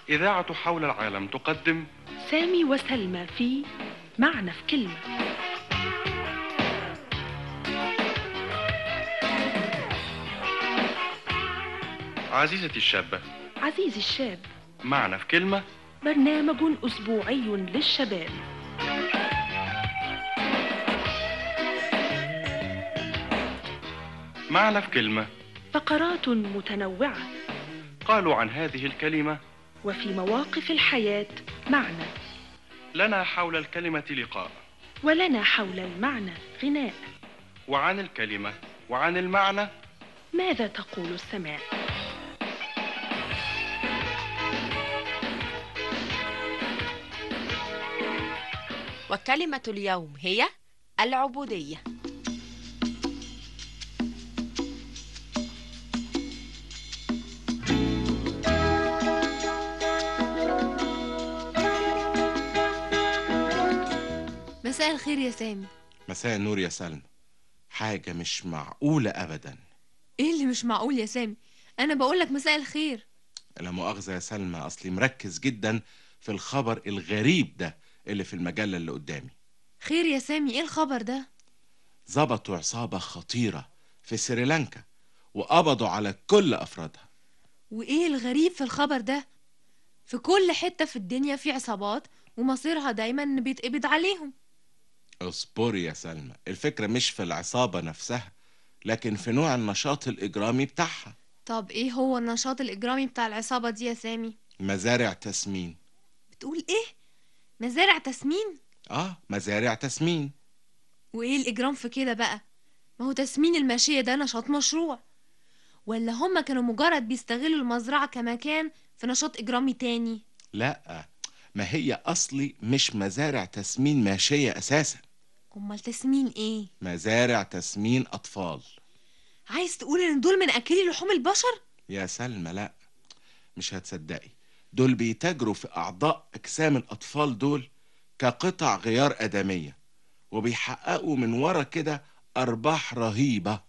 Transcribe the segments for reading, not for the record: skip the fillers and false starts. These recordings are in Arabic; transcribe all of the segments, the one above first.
إذاعة حول العالم تقدم سامي وسلمى في معنى في كلمة. عزيزتي الشابة، عزيزي الشاب، معنا في كلمة، برنامج أسبوعي للشباب. معنا في كلمة. فقرات متنوعة، قالوا عن هذه الكلمة: وفي مواقف الحياة معنى، لنا حول الكلمة لقاء، ولنا حول المعنى غناء. وعن الكلمة وعن المعنى ماذا تقول السماء؟ وكلمة اليوم هي العبودية. مساء الخير يا سامي. مساء النور يا سلمى. حاجة مش معقولة أبدا. ايه اللي مش معقول يا سامي؟ انا بقولك مساء الخير. لا مؤاخذة يا سلمى، أصلي مركز جدا في الخبر الغريب ده اللي في المجلة اللي قدامي. خير يا سامي، ايه الخبر ده؟ ظبطوا عصابة خطيرة في سريلانكا وقبضوا على كل أفرادها. وايه الغريب في الخبر ده؟ في كل حتة في الدنيا في عصابات ومصيرها دايما ان بيتقبض عليهم. اصبري يا سلمى، الفكرة مش في العصابة نفسها، لكن في نوع النشاط الإجرامي بتاعها. طب ايه هو النشاط الإجرامي بتاع العصابة دي يا سامي؟ مزارع تسمين. بتقول ايه؟ مزارع تسمين؟ مزارع تسمين. وايه الإجرام في كده بقى؟ ما هو تسمين الماشية ده نشاط مشروع، ولا هما كانوا مجرد بيستغلوا المزرعة كمكان في نشاط إجرامي تاني؟ لا، ما هي أصلي مش مزارع تسمين ماشية أساسا. امال تسمين ايه؟ مزارع تسمين أطفال. عايز تقول ان دول من اكلي لحوم البشر؟ يا سلمى لا، مش هتصدقي، دول بيتاجروا في أعضاء أجسام الأطفال دول كقطع غيار آدمية، وبيحققوا من ورا كده أرباح رهيبة.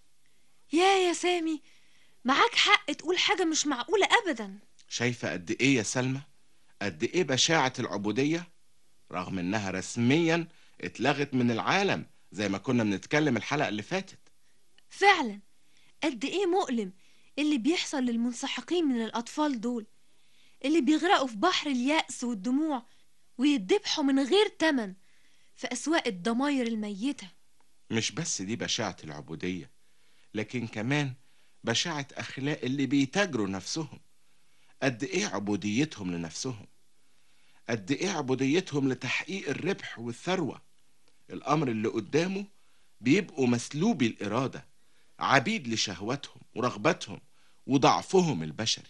يا سامي، معاك حق تقول حاجة مش معقولة أبدا. شايفة قد إيه يا سلمى؟ قد إيه بشاعة العبودية، رغم إنها رسميا اتلغت من العالم زي ما كنا بنتكلم الحلقة اللي فاتت. فعلا، قد ايه مؤلم اللي بيحصل للمنسحقين من الأطفال دول، اللي بيغرقوا في بحر اليأس والدموع ويدبحوا من غير تمن في أسواق الضماير الميتة. مش بس دي بشاعة العبودية، لكن كمان بشاعة أخلاق اللي بيتاجروا نفسهم. قد إيه عبوديتهم لنفسهم، قد إيه عبوديتهم لتحقيق الربح والثروة. الأمر اللي قدامه بيبقوا مسلوبي الإرادة، عبيد لشهواتهم ورغباتهم وضعفهم البشري.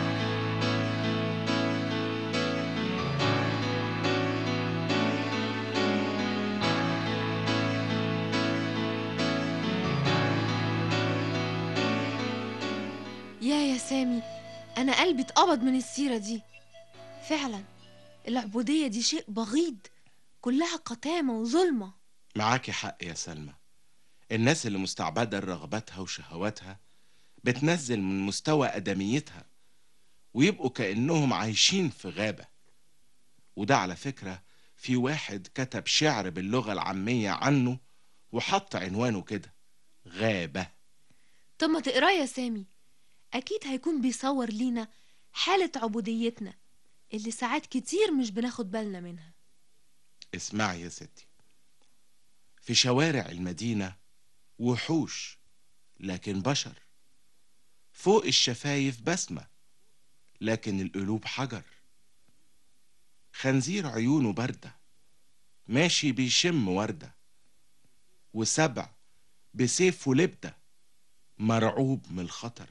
يا سامي، أنا قلبي اتقبض من السيرة دي. فعلا العبودية دي شيء بغيض، كلها قتامة وظلمة. معاكي حق يا سلمى. الناس اللي مستعبدة لرغباتها وشهواتها بتنزل من مستوى أدميتها ويبقوا كأنهم عايشين في غابة. وده على فكرة في واحد كتب شعر باللغة العامية عنه وحط عنوانه كده: غابة. طب ما تقرأ يا سامي، أكيد هيكون بيصور لينا حالة عبوديتنا اللي ساعات كتير مش بناخد بالنا منها. اسمعي يا ستي، في شوارع المدينة وحوش لكن بشر، فوق الشفايف بسمة لكن القلوب حجر، خنزير عيونه باردة ماشي بيشم وردة، وسبع بسيفه لبدة مرعوب من الخطر،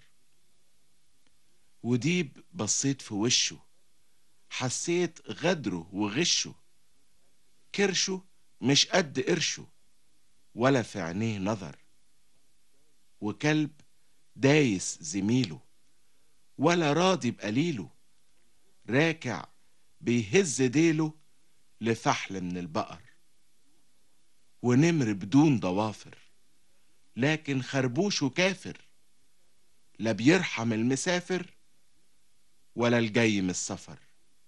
وديب بصيت في وشه حسيت غدره وغشه، كرشه مش قد قرشه ولا في عينيه نظر، وكلب دايس زميله ولا راضي بقليله، راكع بيهز ديله لفحل من البقر، ونمر بدون ضوافر لكن خربوشه كافر، لا بيرحم المسافر ولا الجاي من السفر.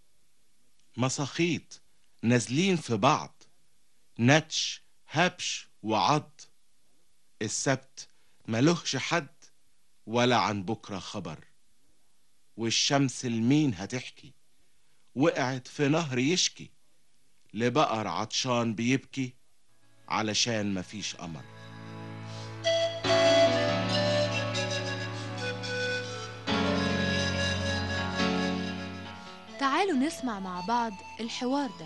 مساخيط نازلين في بعض، نتش هبش وعض. السبت ملهش حد ولا عن بكرة خبر، والشمس لمين هتحكي؟ وقعت في نهر يشكي، لبقر عطشان بيبكي علشان مفيش قمر. تعالوا نسمع مع بعض الحوار ده.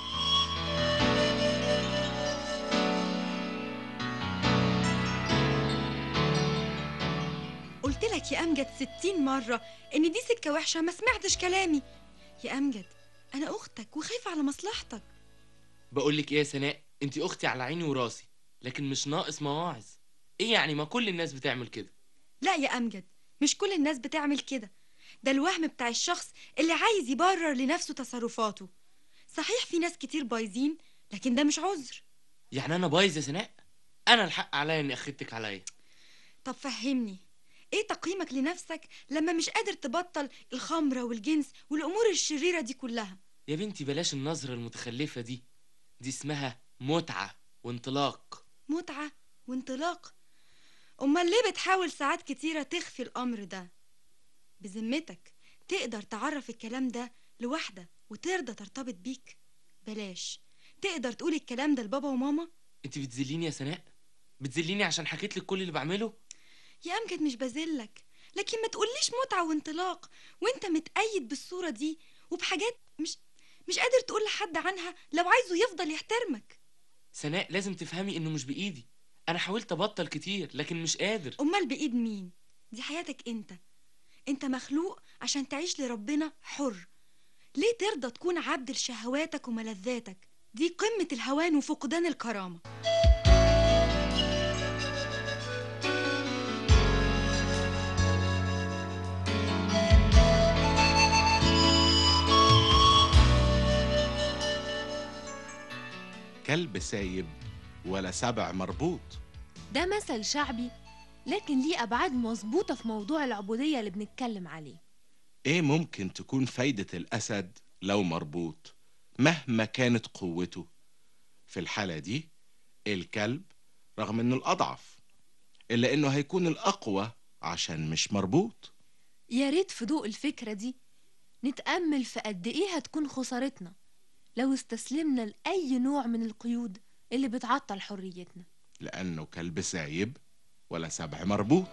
قلت لك يا أمجد 60 مرة إن دي سكة وحشة، ما سمعتش كلامي. يا أمجد أنا أختك وخايفة على مصلحتك. بقولك ايه يا سناء، انتي اختي على عيني وراسي، لكن مش ناقص مواعظ. ايه يعني ما كل الناس بتعمل كده؟ لا يا أمجد، مش كل الناس بتعمل كده، ده الوهم بتاع الشخص اللي عايز يبرر لنفسه تصرفاته. صحيح في ناس كتير بايظين، لكن ده مش عذر. يعني انا بايظ يا سناء؟ انا الحق عليا اني اخدتك عليا. طب فهمني، ايه تقييمك لنفسك لما مش قادر تبطل الخمرة والجنس والأمور الشريرة دي كلها؟ يا بنتي بلاش النظرة المتخلفة دي اسمها متعة وانطلاق. متعة وانطلاق؟ أمال ليه بتحاول ساعات كتيرة تخفي الأمر ده؟ بذمتك تقدر تعرف الكلام ده لواحدة وترضى ترتبط بيك؟ بلاش، تقدر تقول الكلام ده لبابا وماما؟ انتي بتذليني يا سناء، بتذليني عشان حكيت لك كل اللي بعمله. يا أمجد مش بذلك، لكن ما تقوليش متعة وانطلاق وانت متأيد بالصورة دي وبحاجات مش قادر تقول لحد عنها لو عايزه يفضل يحترمك. سناء لازم تفهمي انه مش بإيدي، انا حاولت ابطل كتير لكن مش قادر. أمال بإيد مين؟ دي حياتك انت مخلوق عشان تعيش لربنا حر. ليه ترضى تكون عبد لشهواتك وملذاتك؟ دي قمة الهوان وفقدان الكرامة. كلب سايب ولا سبع مربوط. ده مثل شعبي، لكن ليه أبعاد مظبوطة في موضوع العبودية اللي بنتكلم عليه. ايه ممكن تكون فايدة الأسد لو مربوط مهما كانت قوته؟ في الحالة دي الكلب رغم انه الأضعف إلا انه هيكون الأقوى عشان مش مربوط. يا ريت في ضوء الفكرة دي نتأمل في قد إيه هتكون خسارتنا لو استسلمنا لأي نوع من القيود اللي بتعطل حريتنا، لأنه كلب سايب ولا سبع مربوط.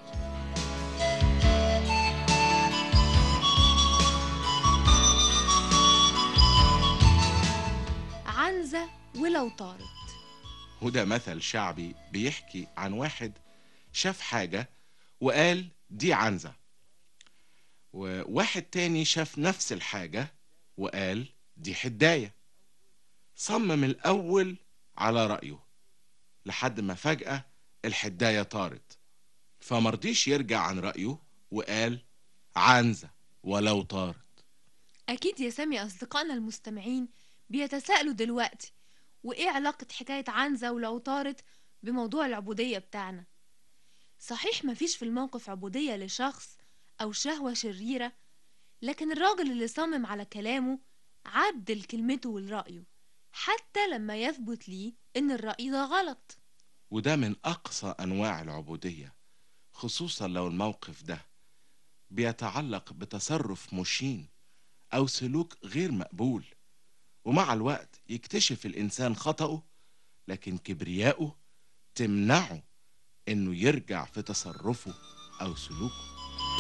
عنزة ولو طارت. وده مثل شعبي بيحكي عن واحد شاف حاجة وقال دي عنزة، وواحد تاني شاف نفس الحاجة وقال دي حداية. صمم الأول على رأيه لحد ما فجأة الحداية طارت، فمرضيش يرجع عن رأيه وقال عنزة ولو طارت. أكيد يا سامي أصدقائنا المستمعين بيتساءلوا دلوقتي، وإيه علاقة حكاية عنزة ولو طارت بموضوع العبودية بتاعنا؟ صحيح مفيش في الموقف عبودية لشخص أو شهوة شريرة، لكن الراجل اللي صمم على كلامه عدل كلمته ورأيه حتى لما يثبت ليه إن الرأي ده غلط. وده من أقصى أنواع العبودية، خصوصا لو الموقف ده بيتعلق بتصرف مشين أو سلوك غير مقبول، ومع الوقت يكتشف الإنسان خطأه لكن كبرياءه تمنعه إنه يرجع في تصرفه أو سلوكه.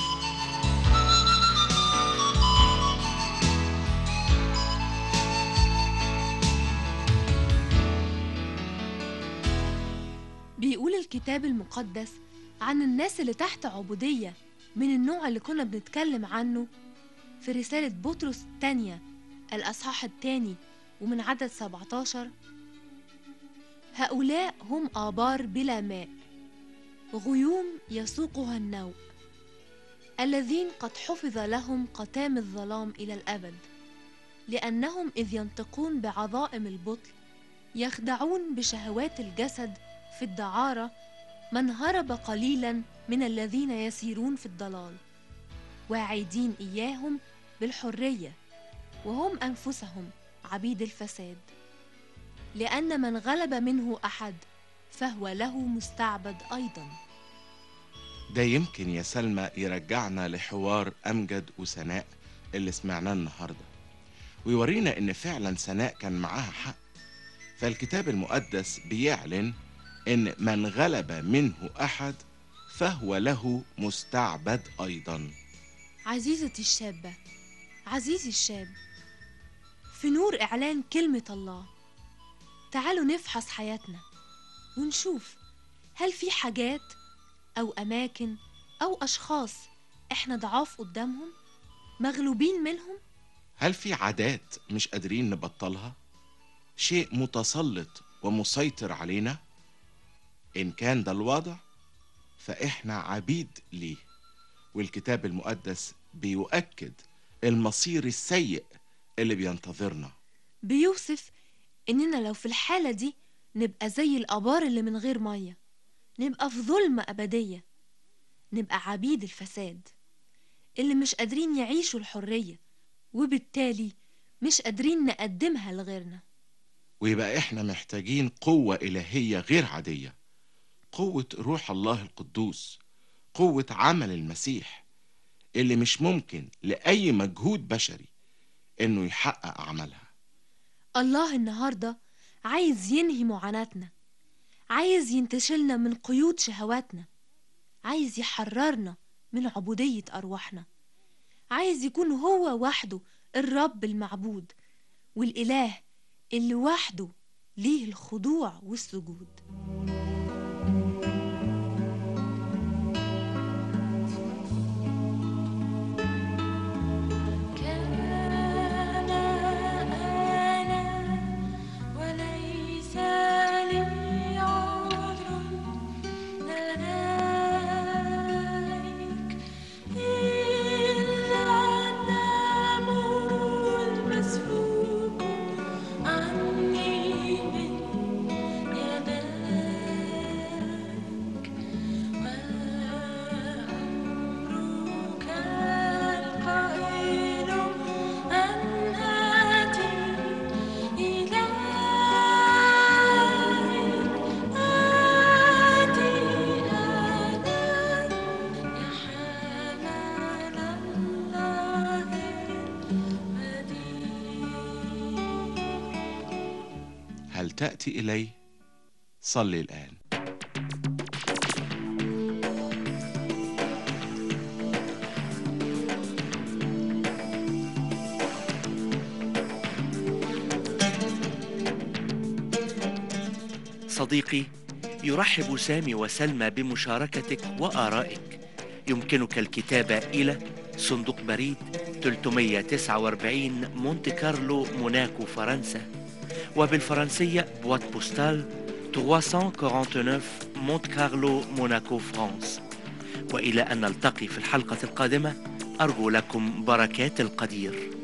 بيقول الكتاب المقدس عن الناس اللي تحت عبودية من النوع اللي كنا بنتكلم عنه في رسالة بطرس الثانية الأصحاح الثاني ومن عدد 17: هؤلاء هم آبار بلا ماء، غيوم يسوقها النوء، الذين قد حفظ لهم قتام الظلام إلى الأبد، لأنهم إذ ينطقون بعظائم البطل يخدعون بشهوات الجسد في الدعارة من هرب قليلا من الذين يسيرون في الضلال، واعدين إياهم بالحرية وهم أنفسهم عبيد الفساد، لأن من غلب منه أحد فهو له مستعبد أيضا. ده يمكن يا سلمى يرجعنا لحوار أمجد وسناء اللي سمعناه النهاردة، ويورينا إن فعلا سناء كان معاها حق. فالكتاب المقدس بيعلن إن من غلب منه أحد فهو له مستعبد أيضا. عزيزتي الشابة، عزيزي الشاب، في نور إعلان كلمة الله تعالوا نفحص حياتنا ونشوف هل في حاجات أو أماكن أو أشخاص إحنا ضعاف قدامهم، مغلوبين منهم. هل في عادات مش قادرين نبطلها؟ شيء متسلط ومسيطر علينا؟ إن كان ده الوضع فإحنا عبيد ليه، والكتاب المقدس بيؤكد المصير السيء اللي بينتظرنا. بيوصف إننا لو في الحالة دي نبقى زي الآبار اللي من غير مية، نبقى في ظلمة أبدية، نبقى عبيد الفساد اللي مش قادرين يعيشوا الحرية، وبالتالي مش قادرين نقدمها لغيرنا. ويبقى إحنا محتاجين قوة إلهية غير عادية، قوة روح الله القدوس، قوة عمل المسيح اللي مش ممكن لأي مجهود بشري إنه يحقق عملها. الله النهاردة عايز ينهي معاناتنا، عايز ينتشلنا من قيود شهواتنا، عايز يحررنا من عبودية أرواحنا، عايز يكون هو وحده الرب المعبود والإله اللي وحده ليه الخضوع والسجود. هل تأتي إلي؟ صلي الآن. صديقي، يرحب سامي وسلمى بمشاركتك وآرائك. يمكنك الكتابة إلى صندوق بريد 349 مونte كارلو موناكو فرنسا، وبالفرنسية بوات بوستال 349 مونte كارلو موناكو فرانس. وإلى أن نلتقي في الحلقة القادمة، أرجو لكم بركات القدير.